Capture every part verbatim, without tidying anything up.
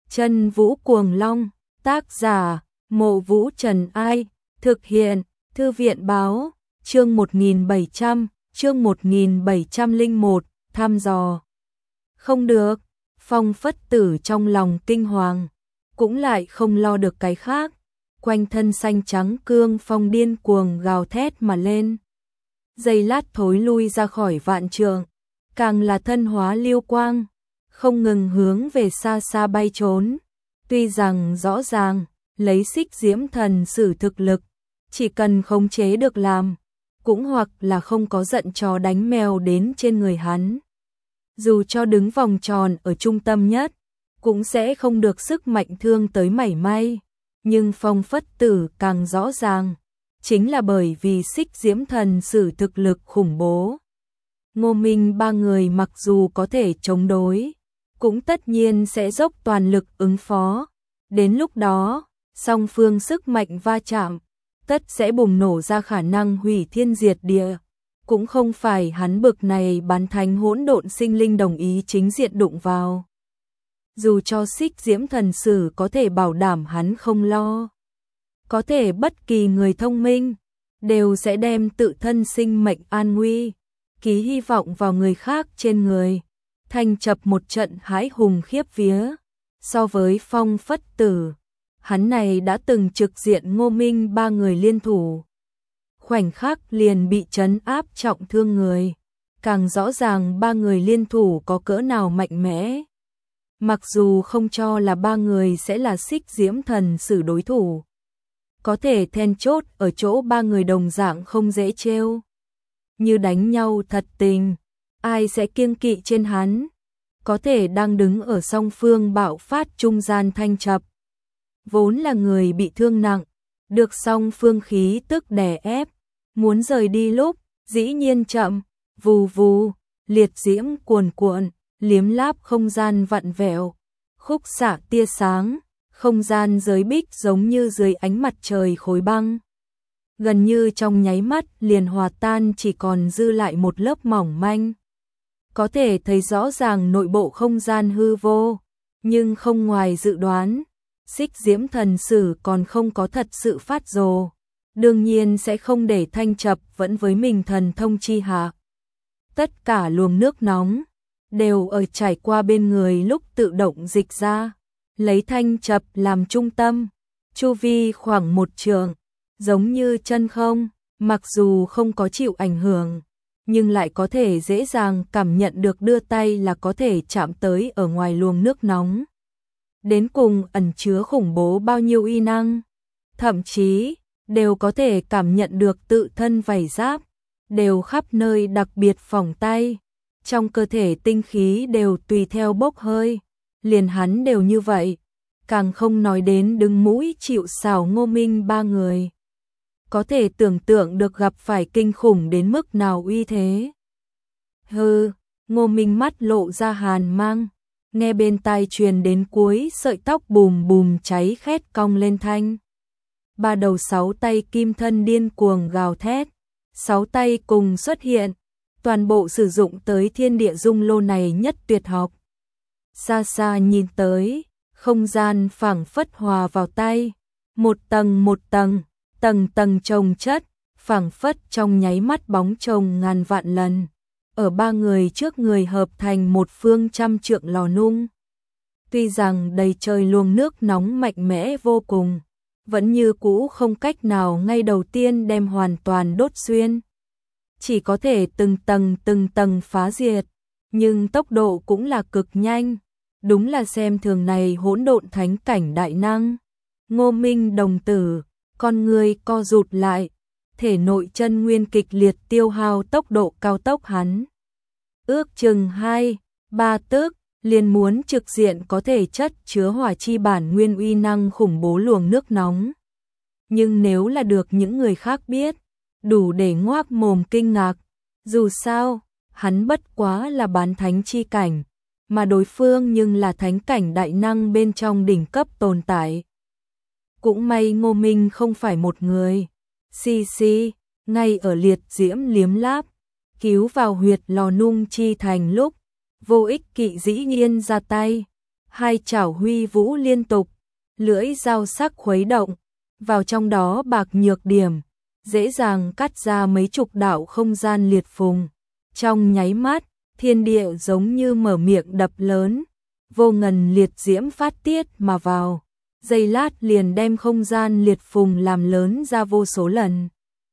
Chân Vũ Cuồng Long, tác giả, Mộ Vũ Trần Ai, thực hiện, Thư viện Báo, chương một nghìn bảy trăm, chương một nghìn bảy trăm lẻ một, thăm dò. Không được, Phong Phất Tử trong lòng kinh hoàng, cũng lại không lo được cái khác, quanh thân xanh trắng cương phong điên cuồng gào thét mà lên. Giây lát thối lui ra khỏi vạn trượng, càng là thân hóa lưu quang, không ngừng hướng về xa xa bay trốn. Tuy rằng rõ ràng, lấy Xích Diễm Thần sử thực lực, chỉ cần khống chế được làm, cũng hoặc là không có giận chó đánh mèo đến trên người hắn. Dù cho đứng vòng tròn ở trung tâm nhất, cũng sẽ không được sức mạnh thương tới mảy may. Nhưng Phong Phất Tử càng rõ ràng, chính là bởi vì Xích Diễm Thần sử thực lực khủng bố. Ngô Minh ba người mặc dù có thể chống đối, cũng tất nhiên sẽ dốc toàn lực ứng phó. Đến lúc đó, song phương sức mạnh va chạm, tất sẽ bùng nổ ra khả năng hủy thiên diệt địa. Cũng không phải hắn bực này bán thánh hỗn độn sinh linh đồng ý chính diện đụng vào. Dù cho Xích Diễm Thần sử có thể bảo đảm hắn không lo, có thể bất kỳ người thông minh đều sẽ đem tự thân sinh mệnh an nguy, ký hy vọng vào người khác trên người, thành chập một trận hãi hùng khiếp vía. So với Phong Phất Tử, hắn này đã từng trực diện Ngô Minh ba người liên thủ, khoảnh khắc liền bị trấn áp trọng thương người, càng rõ ràng ba người liên thủ có cỡ nào mạnh mẽ. Mặc dù không cho là ba người sẽ là Xích Diễm Thần sử đối thủ, có thể then chốt ở chỗ ba người đồng dạng không dễ trêu. Như đánh nhau thật tình, ai sẽ kiêng kỵ trên hắn, có thể đang đứng ở song phương bạo phát trung gian thanh chập. Vốn là người bị thương nặng, được song phương khí tức đè ép, muốn rời đi lúc, dĩ nhiên chậm, vù vù, liệt diễm cuồn cuộn, liếm láp không gian vặn vẹo, khúc xạ tia sáng, không gian giới bích giống như dưới ánh mặt trời khối băng. Gần như trong nháy mắt liền hòa tan, chỉ còn dư lại một lớp mỏng manh. Có thể thấy rõ ràng nội bộ không gian hư vô, nhưng không ngoài dự đoán, Xích Diễm Thần sử còn không có thật sự phát rồ, đương nhiên sẽ không để thanh chập vẫn với mình thần thông chi hạ. Tất cả luồng nước nóng đều ở trải qua bên người lúc tự động dịch ra, lấy thanh chập làm trung tâm, chu vi khoảng một trượng, giống như chân không, mặc dù không có chịu ảnh hưởng, nhưng lại có thể dễ dàng cảm nhận được, đưa tay là có thể chạm tới ở ngoài luồng nước nóng. Đến cùng ẩn chứa khủng bố bao nhiêu uy năng, thậm chí đều có thể cảm nhận được tự thân vảy giáp, đều khắp nơi đặc biệt phỏng tay, trong cơ thể tinh khí đều tùy theo bốc hơi, liền hắn đều như vậy, càng không nói đến đứng mũi chịu sào Ngô Minh ba người. Có thể tưởng tượng được gặp phải kinh khủng đến mức nào uy thế. Hừ, Ngô Minh mắt lộ ra hàn mang, nghe bên tai truyền đến cuối sợi tóc bùm bùm cháy khét cong lên thanh. Ba đầu sáu tay kim thân điên cuồng gào thét, sáu tay cùng xuất hiện, toàn bộ sử dụng tới thiên địa dung lô này nhất tuyệt học. Xa xa nhìn tới, không gian phảng phất hòa vào tay, một tầng một tầng, tầng tầng chồng chất, phảng phất trong nháy mắt bóng chồng ngàn vạn lần, ở ba người trước người hợp thành một phương trăm trượng lò nung. Tuy rằng đầy trời luồng nước nóng mạnh mẽ vô cùng, vẫn như cũ không cách nào ngay đầu tiên đem hoàn toàn đốt xuyên, chỉ có thể từng tầng từng tầng phá diệt, nhưng tốc độ cũng là cực nhanh, đúng là xem thường này hỗn độn thánh cảnh đại năng. Ngô Minh đồng tử, con người co rụt lại, thể nội chân nguyên kịch liệt tiêu hao, tốc độ cao tốc hắn ước chừng hai, ba tấc, liền muốn trực diện có thể chất chứa hỏa chi bản nguyên uy năng khủng bố luồng nước nóng. Nhưng nếu là được những người khác biết, đủ để ngoác mồm kinh ngạc. Dù sao, hắn bất quá là bán thánh chi cảnh, mà đối phương nhưng là thánh cảnh đại năng bên trong đỉnh cấp tồn tại. Cũng may Ngô Minh không phải một người. Xì xì, ngay ở liệt diễm liếm láp, cứu vào huyệt lò nung chi thành lúc, Vô Ích Kỵ dĩ nhiên ra tay. hai chảo huy vũ liên tục, lưỡi dao sắc khuấy động, vào trong đó bạc nhược điểm, dễ dàng cắt ra mấy chục đạo không gian liệt phùng. Trong nháy mắt, thiên địa giống như mở miệng đập lớn, vô ngần liệt diễm phát tiết mà vào, giây lát liền đem không gian liệt phùng làm lớn ra vô số lần.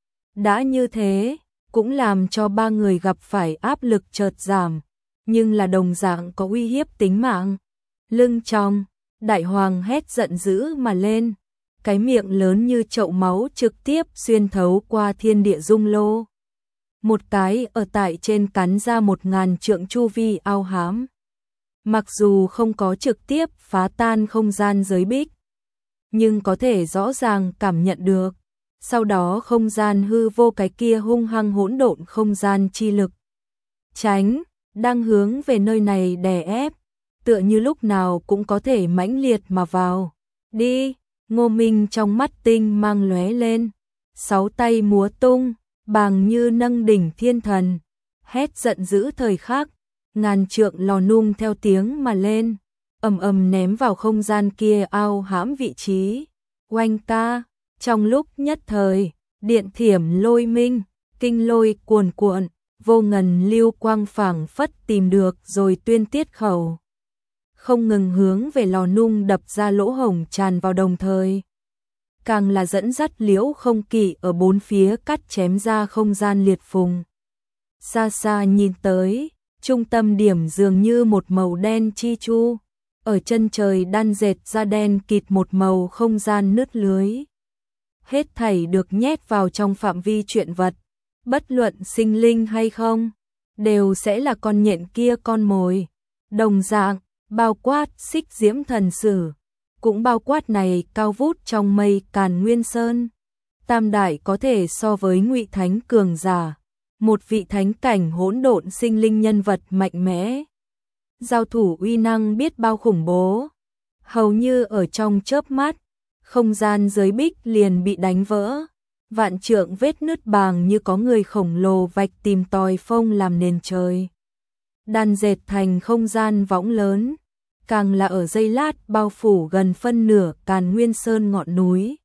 Đã như thế, cũng làm cho ba người gặp phải áp lực chợt giảm, nhưng là đồng dạng có uy hiếp tính mạng. Lưng trong, đại hoàng hét giận dữ mà lên, cái miệng lớn như chậu máu trực tiếp xuyên thấu qua thiên địa dung lô. Một cái ở tại trên cắn ra một ngàn trượng chu vi ao hám. Mặc dù không có trực tiếp phá tan không gian giới bích, nhưng có thể rõ ràng cảm nhận được. Sau đó không gian hư vô cái kia hung hăng hỗn độn không gian chi lực. Tránh, đang hướng về nơi này đè ép, tựa như lúc nào cũng có thể mãnh liệt mà vào. Đi, Ngô Minh trong mắt tinh mang lóe lên, sáu tay múa tung, bàng như nâng đỉnh thiên thần, hét giận dữ thời khắc, ngàn trượng lò nung theo tiếng mà lên, ầm ầm ném vào không gian kia ao hãm vị trí. Oanh ca, trong lúc nhất thời, điện thiểm lôi minh, kinh lôi cuồn cuộn, vô ngần lưu quang phảng phất tìm được rồi tuyên tiết khẩu. Không ngừng hướng về lò nung đập ra lỗ hổng tràn vào, đồng thời càng là dẫn dắt Liễu Không Kỵ ở bốn phía cắt chém ra không gian liệt phùng. Xa xa nhìn tới, trung tâm điểm dường như một màu đen chi chu, ở chân trời đan dệt ra đen kịt một màu không gian nứt lưới. Hết thảy được nhét vào trong phạm vi truyện vật, bất luận sinh linh hay không, đều sẽ là con nhện kia con mồi. Đồng dạng, bao quát Xích Diễm Thần Sử, cũng bao quát này cao vút trong mây Càn Nguyên Sơn. Tam đại có thể so với Ngụy Thánh cường giả, một vị thánh cảnh hỗn độn sinh linh nhân vật mạnh mẽ. Giao thủ uy năng biết bao khủng bố, hầu như ở trong chớp mắt, không gian giới bích liền bị đánh vỡ, vạn trượng vết nứt bàng như có người khổng lồ vạch tìm tòi phông làm nền trời. Đan dệt thành không gian võng lớn, càng là ở giây lát bao phủ gần phân nửa Càn Nguyên Sơn ngọn núi.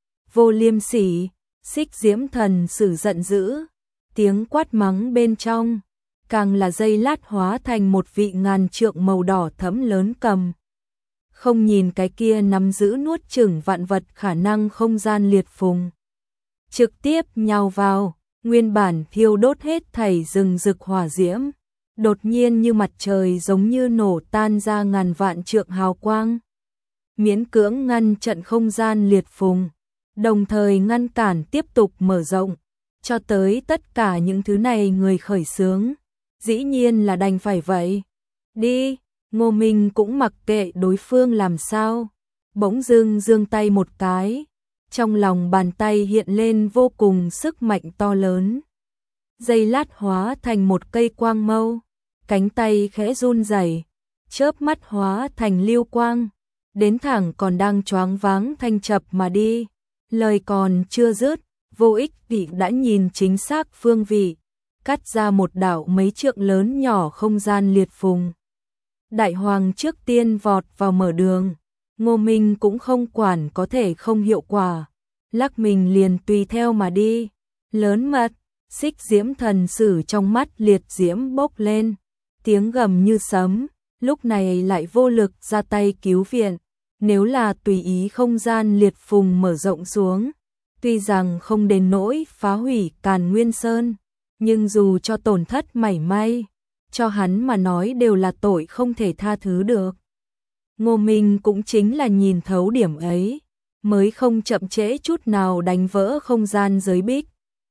Vô Liêm Sỉ, Xích Diễm Thần Sử giận dữ, tiếng quát mắng bên trong, càng là giây lát hóa thành một vị ngàn trượng màu đỏ thẫm lớn cầm. Không nhìn cái kia nắm giữ nuốt chửng vạn vật khả năng không gian liệt phùng. Trực tiếp nhào vào, nguyên bản thiêu đốt hết thảy rừng rực hỏa diễm. Đột nhiên như mặt trời giống như nổ tan ra ngàn vạn trượng hào quang. Miễn cưỡng ngăn trận không gian liệt phùng, đồng thời ngăn cản tiếp tục mở rộng, cho tới tất cả những thứ này người khởi xướng. Dĩ nhiên là đành phải vậy. Đi, Ngô Minh cũng mặc kệ đối phương làm sao. Bỗng dưng giương tay một cái, trong lòng bàn tay hiện lên vô cùng sức mạnh to lớn. Giây lát hóa thành một cây quang mâu, cánh tay khẽ run rẩy, chớp mắt hóa thành lưu quang, đến thẳng còn đang choáng váng thanh chập mà đi. Lời còn chưa dứt, Vô Ích Vị đã nhìn chính xác phương vị, cắt ra một đạo mấy trượng lớn nhỏ không gian liệt phùng. Đại Hoàng trước tiên vọt vào mở đường, Ngô Minh cũng không quản có thể không hiệu quả, lắc mình liền tùy theo mà đi. Lớn mật, Xích Diễm Thần Sử trong mắt liệt diễm bốc lên, tiếng gầm như sấm, lúc này lại vô lực ra tay cứu viện. Nếu là tùy ý không gian liệt phùng mở rộng xuống, tuy rằng không đến nỗi phá hủy Càn Nguyên Sơn, nhưng dù cho tổn thất mảy may, cho hắn mà nói đều là tội không thể tha thứ được. Ngô Minh cũng chính là nhìn thấu điểm ấy, mới không chậm trễ chút nào đánh vỡ không gian giới bích.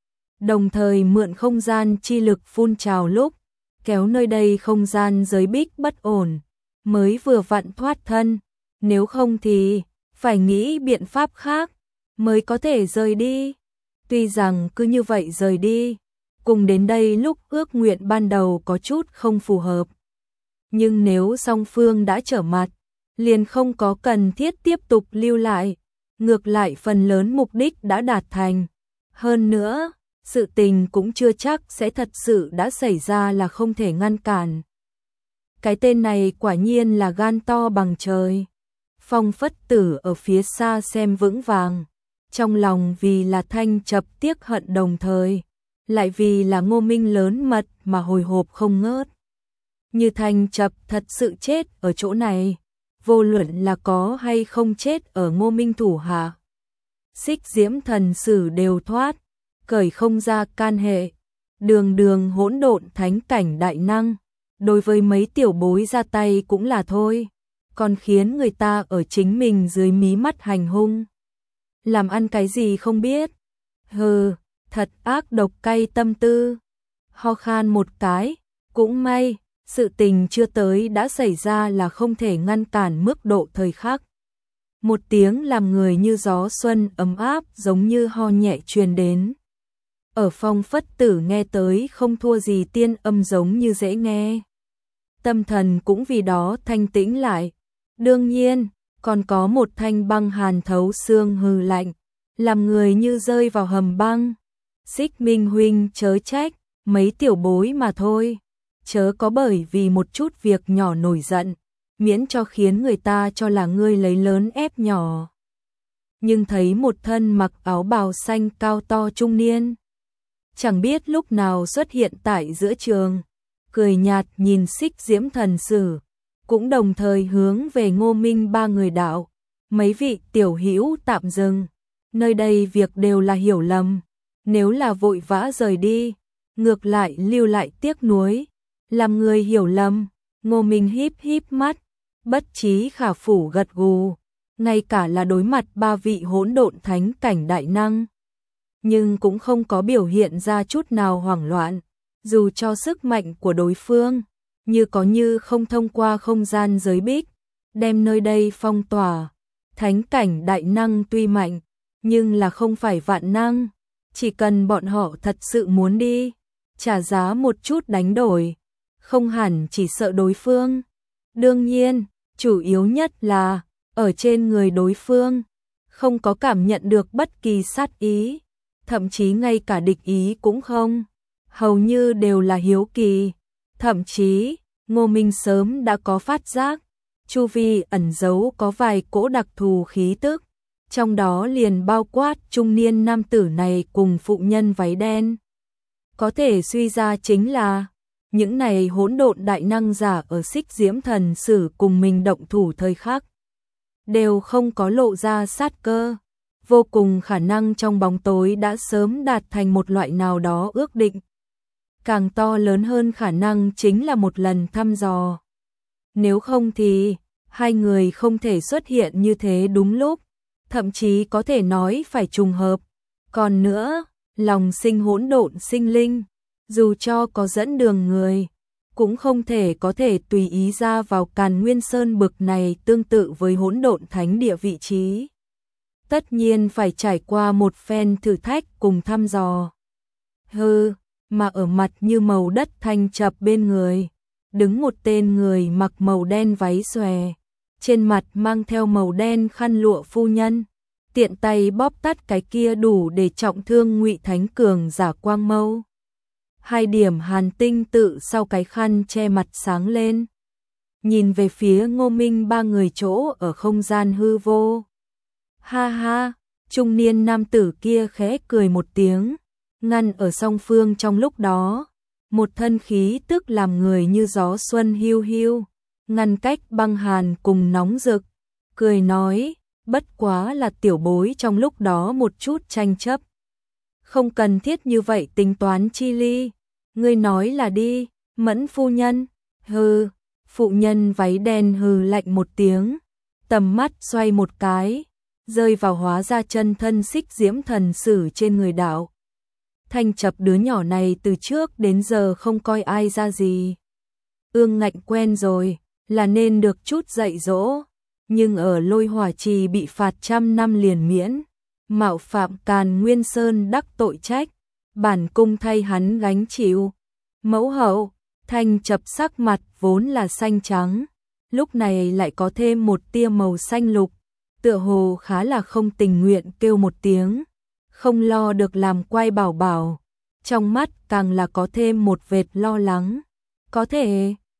Đồng thời mượn không gian chi lực phun trào lúc, kéo nơi đây không gian giới bích bất ổn, mới vừa vặn thoát thân, nếu không thì phải nghĩ biện pháp khác mới có thể rời đi. Tuy rằng cứ như vậy rời đi, cùng đến đây lúc ước nguyện ban đầu có chút không phù hợp. Nhưng nếu song phương đã trở mặt, liền không có cần thiết tiếp tục lưu lại, ngược lại phần lớn mục đích đã đạt thành. Hơn nữa, sự tình cũng chưa chắc sẽ thật sự đã xảy ra là không thể ngăn cản. Cái tên này quả nhiên là gan to bằng trời. Phong Phất Tử ở phía xa xem vững vàng, trong lòng vì là Thanh Chập tiếc hận đồng thời, lại vì là Ngô Minh lớn mật mà hồi hộp không ngớt. Như Thanh Chập thật sự chết ở chỗ này, vô luận là có hay không chết ở Ngô Minh thủ hạ, Xích Diễm Thần Sử đều thoát, cởi không ra can hệ. Đường đường hỗn độn thánh cảnh đại năng, đối với mấy tiểu bối ra tay cũng là thôi, còn khiến người ta ở chính mình dưới mí mắt hành hung. Làm ăn cái gì không biết. Hừ, thật ác độc cay tâm tư. Ho khan một cái, cũng may, sự tình chưa tới đã xảy ra là không thể ngăn cản mức độ thời khắc. Một tiếng làm người như gió xuân ấm áp giống như ho nhẹ truyền đến. Ở Phong Phất Tử nghe tới không thua gì tiên âm giống như dễ nghe. Tâm thần cũng vì đó thanh tĩnh lại. Đương nhiên, còn có một thanh băng hàn thấu xương hừ lạnh, làm người như rơi vào hầm băng. Xích Minh huynh chớ trách, mấy tiểu bối mà thôi. Chớ có bởi vì một chút việc nhỏ nổi giận, miễn cho khiến người ta cho là ngươi lấy lớn ép nhỏ. Nhưng thấy một thân mặc áo bào xanh cao to trung niên, chẳng biết lúc nào xuất hiện tại giữa trường, cười nhạt nhìn Xích Diễm Thần Sử, cũng đồng thời hướng về Ngô Minh ba người đạo. Mấy vị tiểu hữu tạm dừng, nơi đây việc đều là hiểu lầm, nếu là vội vã rời đi, ngược lại lưu lại tiếc nuối, làm người hiểu lầm. Ngô Minh híp híp mắt, bất trí khả phủ gật gù, ngay cả là đối mặt ba vị hỗn độn thánh cảnh đại năng, nhưng cũng không có biểu hiện ra chút nào hoảng loạn, dù cho sức mạnh của đối phương như có như không thông qua không gian giới bích, đem nơi đây phong tỏa. Thánh cảnh đại năng tuy mạnh, nhưng là không phải vạn năng, chỉ cần bọn họ thật sự muốn đi, trả giá một chút đánh đổi, không hẳn chỉ sợ đối phương. Đương nhiên, chủ yếu nhất là, ở trên người đối phương, không có cảm nhận được bất kỳ sát ý, thậm chí ngay cả địch ý cũng không, hầu như đều là hiếu kỳ. Thậm chí, Ngô Minh sớm đã có phát giác, chu vi ẩn giấu có vài cỗ đặc thù khí tức, trong đó liền bao quát trung niên nam tử này cùng phụ nhân váy đen. Có thể suy ra chính là, những này hỗn độn đại năng giả ở Xích Diễm Thần Sử cùng mình động thủ thời khắc, đều không có lộ ra sát cơ, vô cùng khả năng trong bóng tối đã sớm đạt thành một loại nào đó ước định. Càng to lớn hơn khả năng chính là một lần thăm dò. Nếu không thì, hai người không thể xuất hiện như thế đúng lúc, thậm chí có thể nói phải trùng hợp. Còn nữa, lòng sinh hỗn độn sinh linh, dù cho có dẫn đường người, cũng không thể có thể tùy ý ra vào Càn Nguyên Sơn bực này tương tự với hỗn độn thánh địa vị trí. Tất nhiên phải trải qua một phen thử thách cùng thăm dò. Hừ, mà ở mặt như màu đất Thanh Chập bên người, đứng một tên người mặc màu đen váy xòe, trên mặt mang theo màu đen khăn lụa phu nhân, tiện tay bóp tắt cái kia đủ để trọng thương Ngụy Thánh Cường giả quang mâu. Hai điểm hàn tinh tự sau cái khăn che mặt sáng lên, nhìn về phía Ngô Minh ba người chỗ ở không gian hư vô. Ha ha, trung niên nam tử kia khẽ cười một tiếng, ngăn ở song phương trong lúc đó, một thân khí tức làm người như gió xuân hiu hiu, ngăn cách băng hàn cùng nóng rực, cười nói, bất quá là tiểu bối trong lúc đó một chút tranh chấp. Không cần thiết như vậy tính toán chi ly, ngươi nói là đi, Mẫn phu nhân. Hừ, phụ nhân váy đen hừ lạnh một tiếng, tầm mắt xoay một cái, rơi vào hóa ra chân thân Xích Diễm Thần Sử trên người đạo. Thanh Chập đứa nhỏ này từ trước đến giờ không coi ai ra gì. Ương Ngạnh quen rồi, là nên được chút dạy dỗ, nhưng ở Lôi Hỏa Trì bị phạt trăm năm liền miễn, mạo phạm Càn Nguyên Sơn đắc tội trách, bản cung thay hắn gánh chịu. Mẫu hậu, Thanh Chập sắc mặt vốn là xanh trắng, lúc này lại có thêm một tia màu xanh lục, tựa hồ khá là không tình nguyện kêu một tiếng, không lo được làm quay bảo bảo, trong mắt càng là có thêm một vệt lo lắng. Có thể,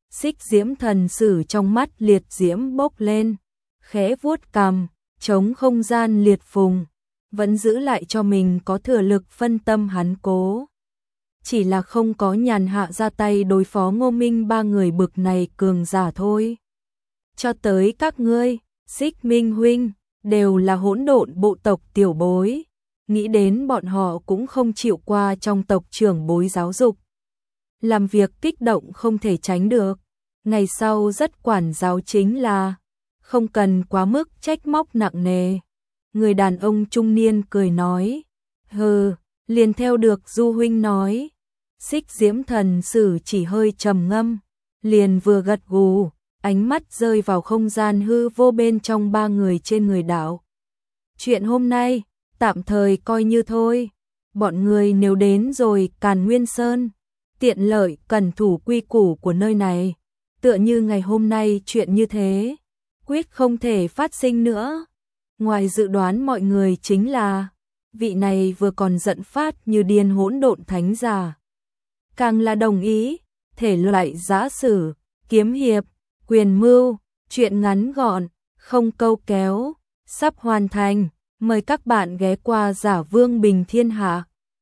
Xích diễm thần sử trong mắt liệt diễm bốc lên, khẽ vuốt cằm, chống không gian liệt phùng, vẫn giữ lại cho mình có thừa lực phân tâm hắn cố. Chỉ là không có nhàn hạ ra tay đối phó Ngô Minh ba người bực này cường giả thôi. Cho tới các ngươi, Xích Minh huynh, đều là hỗn độn bộ tộc tiểu bối, nghĩ đến bọn họ cũng không chịu qua trong tộc trưởng bối giáo dục. Làm việc kích động không thể tránh được, ngày sau rất quản giáo chính là, không cần quá mức trách móc nặng nề. Người đàn ông trung niên cười nói, hừ, liền theo được Du huynh nói. Xích diễm thần sử chỉ hơi trầm ngâm, liền vừa gật gù, ánh mắt rơi vào không gian hư vô bên trong ba người trên người đạo. Chuyện hôm nay, tạm thời coi như thôi, bọn người nếu đến rồi Càn Nguyên Sơn, tiện lợi cẩn thủ quy củ của nơi này, tựa như ngày hôm nay chuyện như thế, quyết không thể phát sinh nữa. Ngoài dự đoán mọi người chính là, vị này vừa còn giận phát như điên hỗn độn thánh giả. Càng là đồng ý, thể loại giã sử, kiếm hiệp, quyền mưu, chuyện ngắn gọn, không câu kéo, sắp hoàn thành, mời các bạn ghé qua Giả Vương Bình Thiên Hạ.